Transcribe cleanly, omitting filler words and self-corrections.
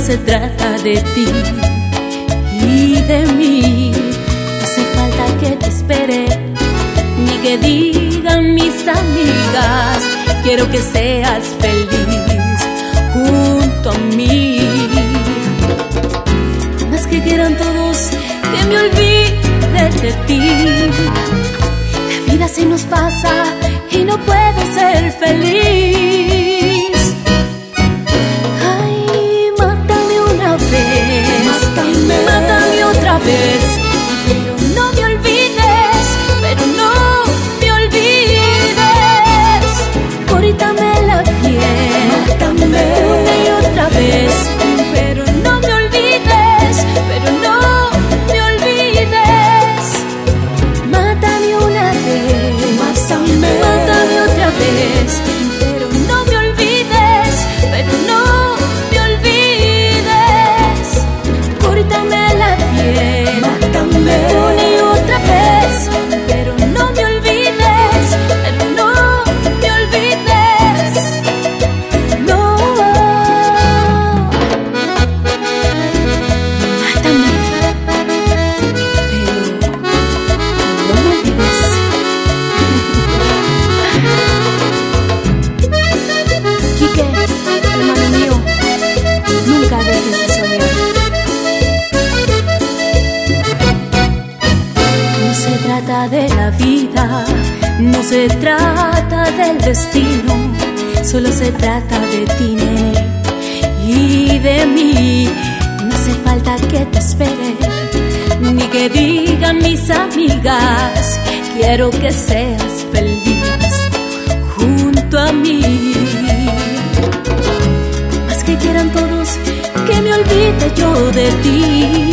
se trata de ti y de mí. No hace falta que te espere ni que digan mis amigas. Quiero que seas feliz junto a mí. Por más que quieran todos que me olvide de ti, la vida se nos pasa y no puedo ser feliz. Ay, mátame una vez, mátame otra vez, pero no me olvides, pero no me olvides. Corítame la piel, mátame una y otra vez, pero no me olvides, pero no me olvides. Mátame una vez, mátame otra vez, pero no me olvides, pero no me olvides. Corítame la piel, mátame una y otra vez, pero no me olvides, pero no me olvides. No, mátame, pero no me olvides. Quique, hermano mío, nunca dejes de soñar. No se trata de la vida, no se trata del destino, solo se trata de ti, nene, y de mí. No hace falta que te espere ni que digan mis amigas. Quiero que seas feliz junto a mí. Más que quieran todos que me olvide yo de ti,